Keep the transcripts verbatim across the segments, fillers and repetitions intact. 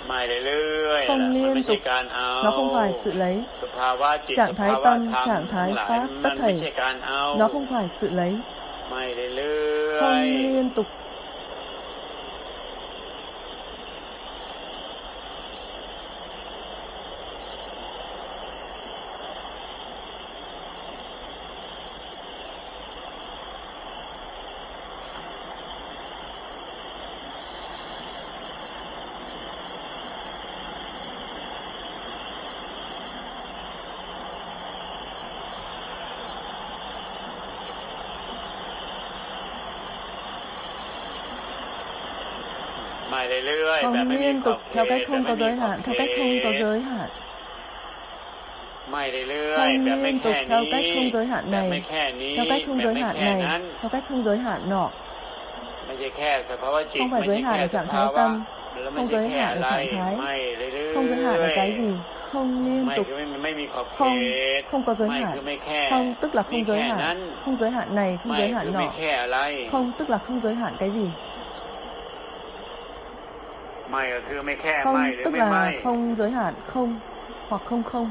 không liên tục. Nó không phải sự lấy. Trạng thái tâm, trạng thái pháp, tất thảy, nó không phải sự lấy. Không liên tục. Không liên tục theo cách không có giới hạn, theo cách không có giới hạn. Không liên tục theo cách không giới hạn này, theo cách không giới hạn này, theo cách không giới hạn nọ. Không phải giới hạn ở trạng thái tâm, không giới hạn ở trạng thái, không giới hạn ở cái gì, không liên tục. Không, không có giới hạn. Không tức là không giới hạn, không giới hạn này, không giới hạn nọ. Không tức là không giới hạn cái gì. Không tức là không giới hạn, không hoặc không không.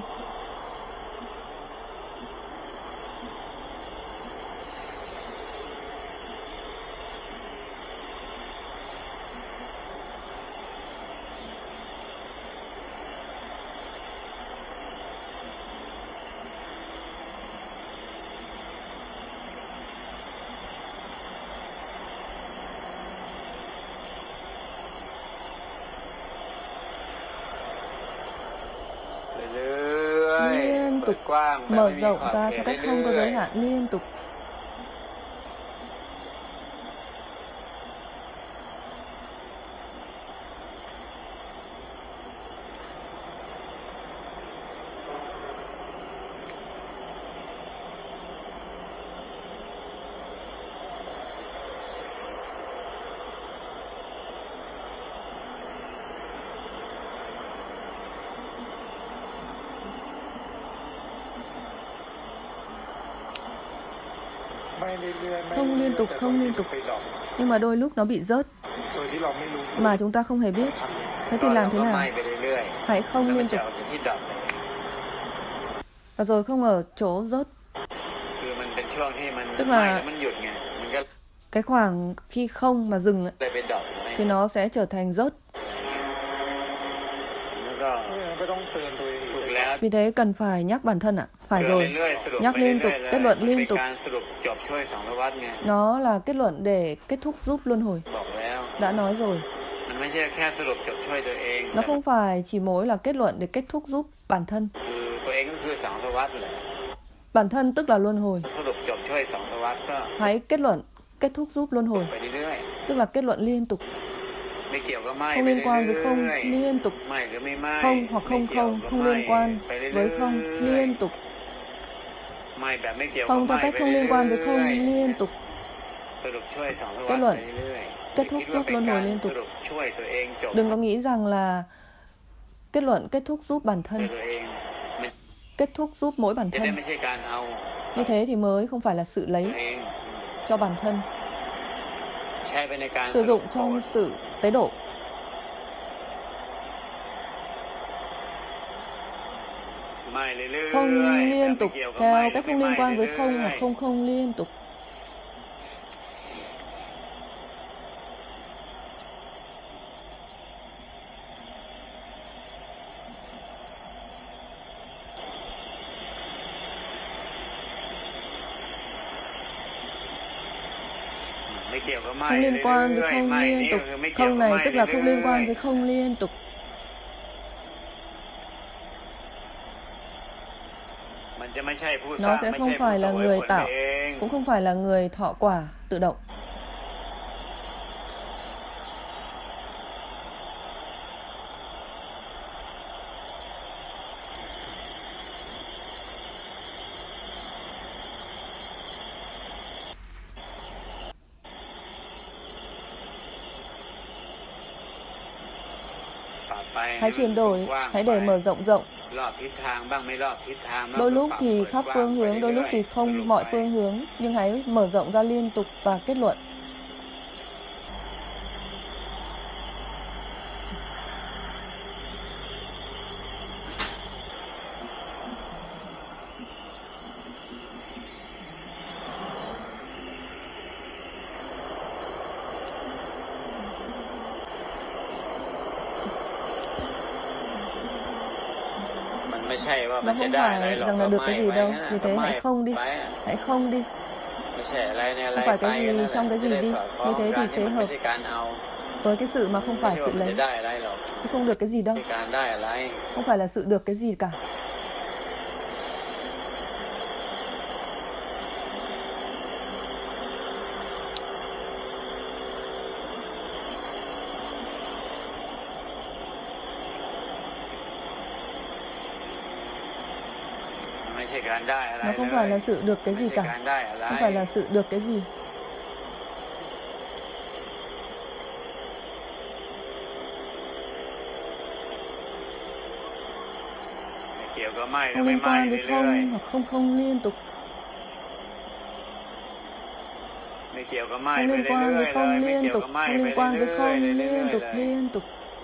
Liên tục mở rộng ra theo cách không có giới hạn, liên tục. Không liên tục, không liên tục. Nhưng mà đôi lúc nó bị rớt mà chúng ta không hề biết. Thế thì làm thế nào? Hãy không liên tục. Và rồi không ở chỗ rớt. Tức là cái khoảng khi không mà dừng ấy, thì nó sẽ trở thành rớt. Vì thế cần phải nhắc bản thân ạ. À? Phải rồi, nhắc liên tục, kết luận liên tục. Nó là kết luận để kết thúc giúp luân hồi. Đã nói rồi. Nó không phải chỉ mỗi là kết luận để kết thúc giúp bản thân. Bản thân tức là luân hồi. Hãy kết luận, kết thúc giúp luân hồi. Tức là kết luận liên tục. Không liên quan với không, liên tục. Không hoặc không không, không liên quan với không, liên tục. Không theo cách không liên quan với không, liên tục. Kết luận, kết thúc giúp luân hồi liên tục. Đừng có nghĩ rằng là kết luận kết thúc giúp bản thân. Kết thúc giúp mỗi bản thân. Như thế thì mới không phải là sự lấy cho bản thân. Sử dụng trong sự tế độ. Không liên tục theo cách không liên quan với không hoặc không không liên tục. Không liên quan với không liên tục. Không này tức là không liên quan với không liên tục. Nó sẽ không phải là người tạo, cũng không phải là người thọ quả tự động. Hãy chuyển đổi, hãy để mở rộng rộng. Đôi lúc thì khắp phương hướng, đôi lúc thì không mọi phương hướng, nhưng hãy mở rộng ra liên tục và kết luận. Nó không phải rằng là được cái gì đâu. Vì thế hãy không đi. Hãy không đi. Không phải cái gì trong cái gì đi. Như thế thì phối hợp với cái sự mà không phải sự lấy. Thì không được cái gì đâu. Không phải là sự được cái gì cả. Nó không phải là sự được cái gì cả. Không phải là sự được cái gì. Không liên quan với không hoặc không không liên tục. Không liên quan với không liên tục. Không liên quan với không liên tục liên tục.